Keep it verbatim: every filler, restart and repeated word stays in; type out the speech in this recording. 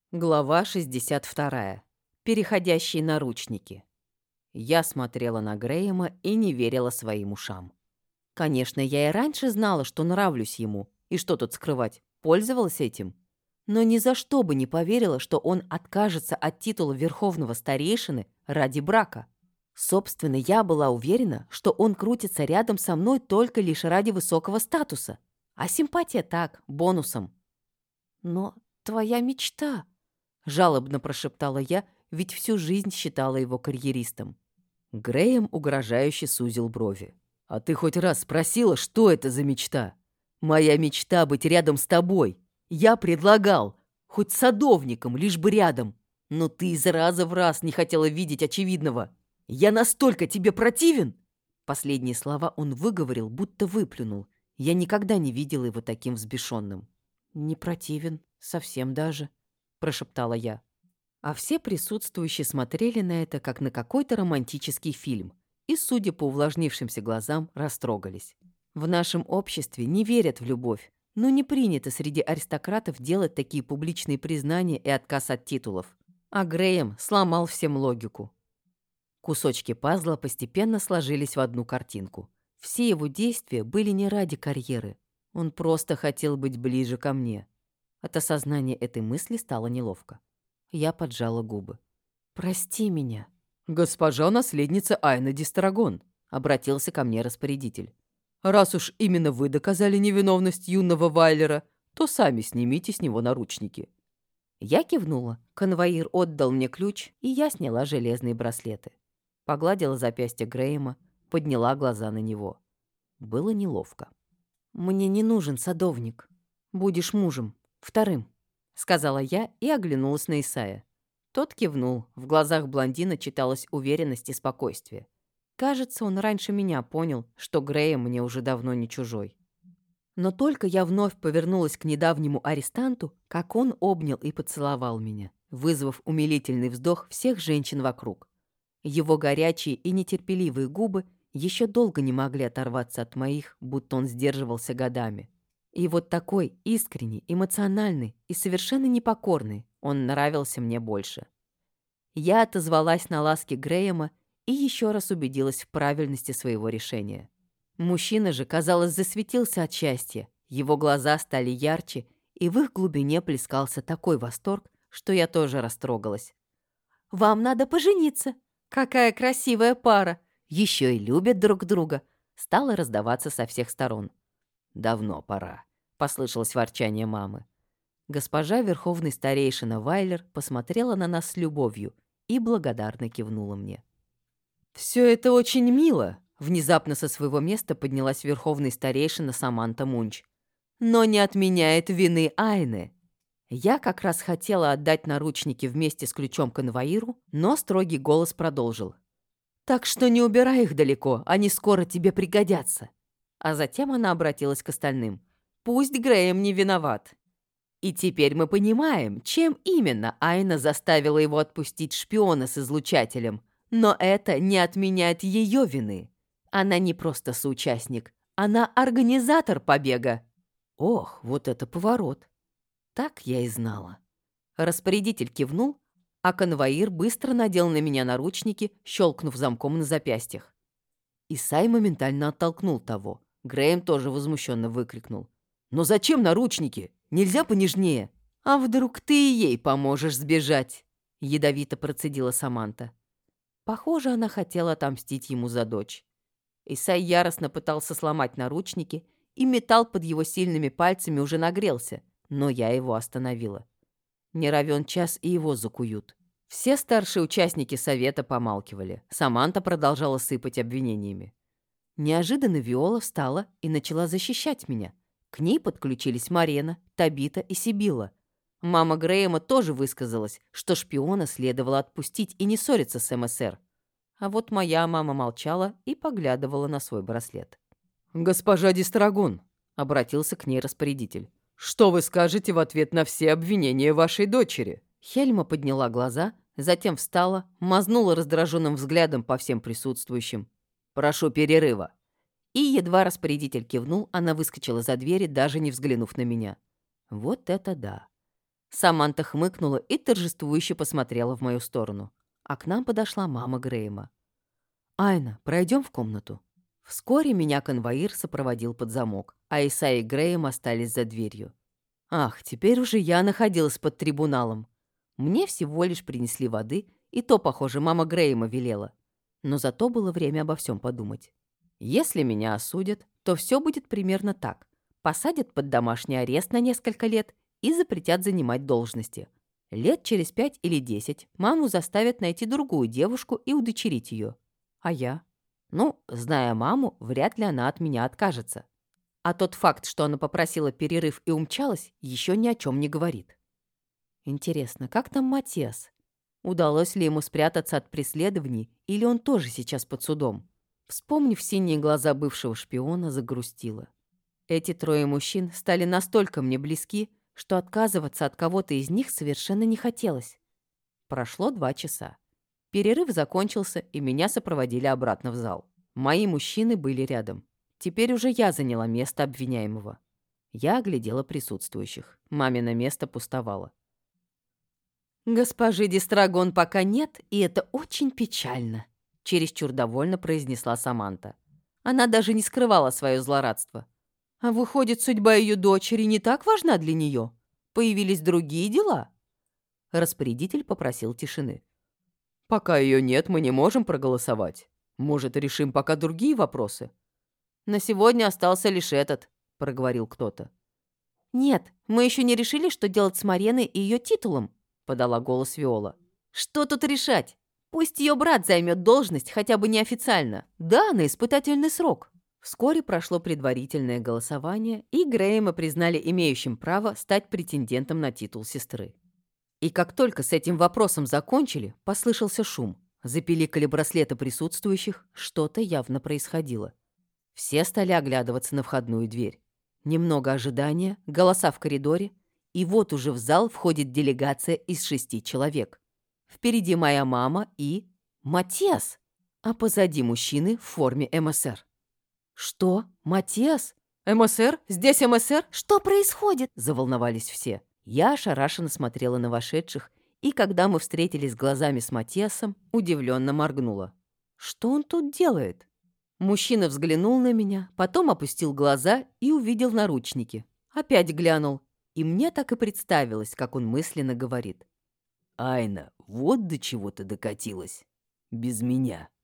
Глава шестьдесят вторая. Переходящие наручники. Я смотрела на Грэема и не верила своим ушам. Конечно, я и раньше знала, что нравлюсь ему, и что тут скрывать, пользовалась этим. Но ни за что бы не поверила, что он откажется от титула верховного старейшины ради брака. Собственно, я была уверена, что он крутится рядом со мной только лишь ради высокого статуса. А симпатия так, бонусом. Но твоя мечта... Жалобно прошептала я, ведь всю жизнь считала его карьеристом. Грэем угрожающе сузил брови. «А ты хоть раз спросила, что это за мечта? Моя мечта — быть рядом с тобой. Я предлагал, хоть садовником, лишь бы рядом. Но ты из раза в раз не хотела видеть очевидного. Я настолько тебе противен!» Последние слова он выговорил, будто выплюнул. Я никогда не видела его таким взбешенным. «Не противен, совсем даже», — прошептала я. А все присутствующие смотрели на это, как на какой-то романтический фильм, и, судя по увлажнившимся глазам, растрогались. В нашем обществе не верят в любовь, но не принято среди аристократов делать такие публичные признания и отказ от титулов. А Грэем сломал всем логику. Кусочки пазла постепенно сложились в одну картинку. Все его действия были не ради карьеры. Он просто хотел быть ближе ко мне. От осознания этой мысли стало неловко. Я поджала губы. «Прости меня». «Госпожа наследница Айна Дистрагон», — обратился ко мне распорядитель. «Раз уж именно вы доказали невиновность юного Вайлера, то сами снимите с него наручники». Я кивнула. Конвоир отдал мне ключ, и я сняла железные браслеты. Погладила запястье Грэема, подняла глаза на него. Было неловко. «Мне не нужен садовник. Будешь мужем. Вторым», — сказала я и оглянулась на Исая. Тот кивнул. В глазах блондина читалась уверенность и спокойствие. Кажется, он раньше меня понял, что Грэем мне уже давно не чужой. Но только я вновь повернулась к недавнему арестанту, как он обнял и поцеловал меня, вызвав умилительный вздох всех женщин вокруг. Его горячие и нетерпеливые губы еще долго не могли оторваться от моих, будто он сдерживался годами. И вот такой искренний, эмоциональный и совершенно непокорный он нравился мне больше. Я отозвалась на ласки Грэема и еще раз убедилась в правильности своего решения. Мужчина же, казалось, засветился от счастья. Его глаза стали ярче, и в их глубине плескался такой восторг, что я тоже растрогалась. «Вам надо пожениться! Какая красивая пара! Еще и любят друг друга!» Стало раздаваться со всех сторон. «Давно пора», — послышалось ворчание мамы. Госпожа верховный старейшина Вайлер посмотрела на нас с любовью и благодарно кивнула мне. «Все это очень мило», — внезапно со своего места поднялась верховный старейшина Саманта Мунч. «Но не отменяет вины Айны». Я как раз хотела отдать наручники вместе с ключом конвоиру, но строгий голос продолжил. «Так что не убирай их далеко, они скоро тебе пригодятся». А затем она обратилась к остальным. «Пусть Грэем не виноват». И теперь мы понимаем, чем именно Айна заставила его отпустить шпиона с излучателем. Но это не отменяет ее вины. Она не просто соучастник, она организатор побега. Ох, вот это поворот. Так я и знала. Распорядитель кивнул, а конвоир быстро надел на меня наручники, щелкнув замком на запястьях. Исай моментально оттолкнул того. Грэем тоже возмущенно выкрикнул. «Но зачем наручники? Нельзя понежнее?» «А вдруг ты и ей поможешь сбежать?» Ядовито процедила Саманта. Похоже, она хотела отомстить ему за дочь. Исай яростно пытался сломать наручники, и металл под его сильными пальцами уже нагрелся, но я его остановила. Не равен час, и его закуют. Все старшие участники совета помалкивали. Саманта продолжала сыпать обвинениями. Неожиданно Виола встала и начала защищать меня. К ней подключились Марена, Табита и Сибилла. Мама Грэема тоже высказалась, что шпиона следовало отпустить и не ссориться с МСР. А вот моя мама молчала и поглядывала на свой браслет. «Госпожа Дистрагон», — обратился к ней распорядитель, «что вы скажете в ответ на все обвинения вашей дочери?» Хельма подняла глаза, затем встала, мазнула раздраженным взглядом по всем присутствующим. «Прошу перерыва». И едва распорядитель кивнул, она выскочила за двери, даже не взглянув на меня. Вот это да. Саманта хмыкнула и торжествующе посмотрела в мою сторону. А к нам подошла мама Грэема. «Айна, пройдем в комнату». Вскоре меня конвоир сопроводил под замок, а Иса и Грэем остались за дверью. Ах, теперь уже я находилась под трибуналом. Мне всего лишь принесли воды, и то, похоже, мама Грэема велела. Но зато было время обо всем подумать. Если меня осудят, то все будет примерно так. Посадят под домашний арест на несколько лет и запретят занимать должности. Лет через пять или десять маму заставят найти другую девушку и удочерить ее. А я? Ну, зная маму, вряд ли она от меня откажется. А тот факт, что она попросила перерыв и умчалась, еще ни о чем не говорит. Интересно, как там Матиас? Удалось ли ему спрятаться от преследований, или он тоже сейчас под судом? Вспомнив синие глаза бывшего шпиона, загрустила. Эти трое мужчин стали настолько мне близки, что отказываться от кого-то из них совершенно не хотелось. Прошло два часа. Перерыв закончился, и меня сопроводили обратно в зал. Мои мужчины были рядом. Теперь уже я заняла место обвиняемого. Я оглядела присутствующих. Мамино место пустовало. «Госпожи Дистрагон пока нет, и это очень печально», — чересчур довольно произнесла Саманта. Она даже не скрывала свое злорадство. «А выходит, судьба ее дочери не так важна для нее? Появились другие дела?» Распорядитель попросил тишины. «Пока ее нет, мы не можем проголосовать. Может, решим пока другие вопросы?» «На сегодня остался лишь этот», — проговорил кто-то. «Нет, мы еще не решили, что делать с Мареной и ее титулом», — подала голос Виола. «Что тут решать? Пусть ее брат займет должность хотя бы неофициально. Да, на испытательный срок». Вскоре прошло предварительное голосование, и Грэема признали имеющим право стать претендентом на титул сестры. И как только с этим вопросом закончили, послышался шум. Запиликали браслеты присутствующих, что-то явно происходило. Все стали оглядываться на входную дверь. Немного ожидания, голоса в коридоре, и вот уже в зал входит делегация из шести человек. Впереди моя мама и... Матиас! А позади мужчины в форме эм эс эр. «Что? Матиас? эм эс эр? Здесь эм эс эр? Что происходит?» — заволновались все. Я ошарашенно смотрела на вошедших, и когда мы встретились глазами с Матиасом, удивленно моргнула. «Что он тут делает?» Мужчина взглянул на меня, потом опустил глаза и увидел наручники. Опять глянул, и мне так и представилось, как он мысленно говорит. «Айна, вот до чего ты докатилась. Без меня».